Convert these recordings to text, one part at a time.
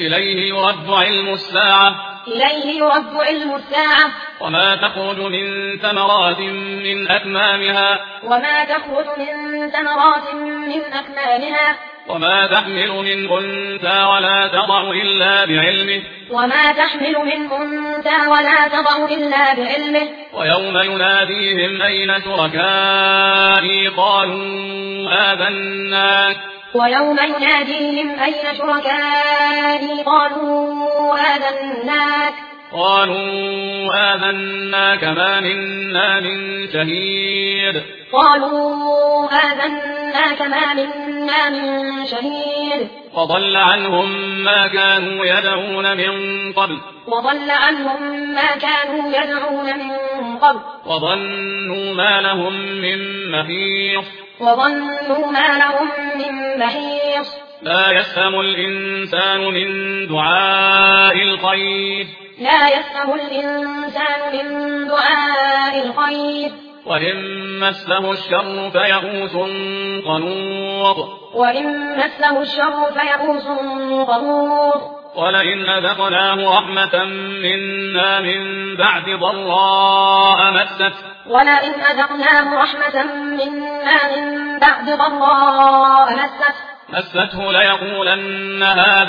إليه يرد علم الساعة وما تخرج من ثمرات من أكمامها وما تحمل من أنثى ولا تضع إلا بعلمه ويوم يناديهم أين شركائي قالوا آذناك ما منا من شهيد وضل عنهم ما كانوا يدعون من قبل وظنوا ما لهم من محيص لا يسأم الإنسان من دعاء الخير وإن مسه الشر فيئوس قنوط ولئن أذقناه رحمة منا من بعد ضراء مسته ليقولن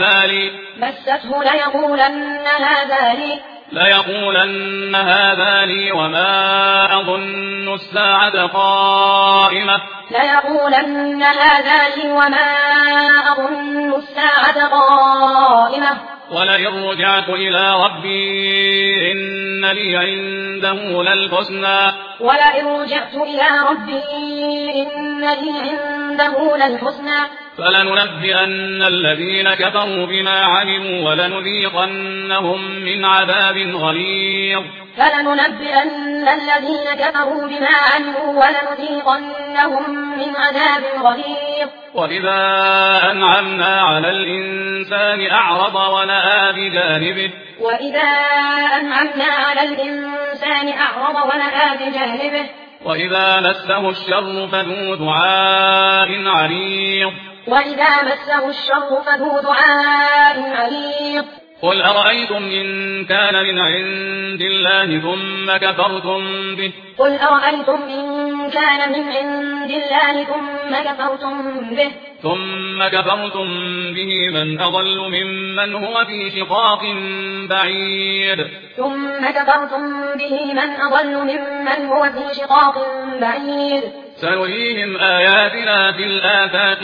هذا لي وما أظن الساعة قائمة ولئن رجعت إلى ربي إن لي عنده للحسنى فلننبئن الذين كفروا بما عملوا ولنذيقنهم من عذاب غليظ وإذا أنعمنا على الإنسان أعرض ونأى بجانبه وإذا مسه الشر فذو دعاء عريض قل أرأيتم إن كان من عند الله ثم كفرتم به من أضل ممن هو في شقاق بعيد سنريهم آياتنا في الآفاق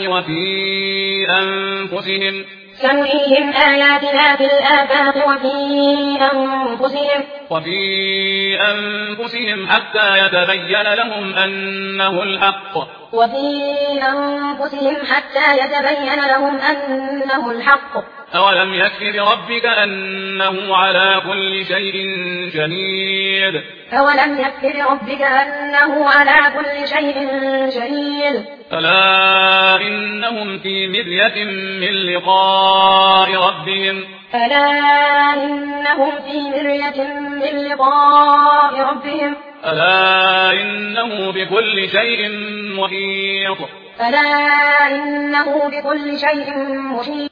وفي أنفسهم حتى يتبين لهم أنه الحق أولم يكف بربك أنه على كل شيء شهيد ألا إنهم في مرية من لقاء ربهم ألا إنه بكل شيء محيط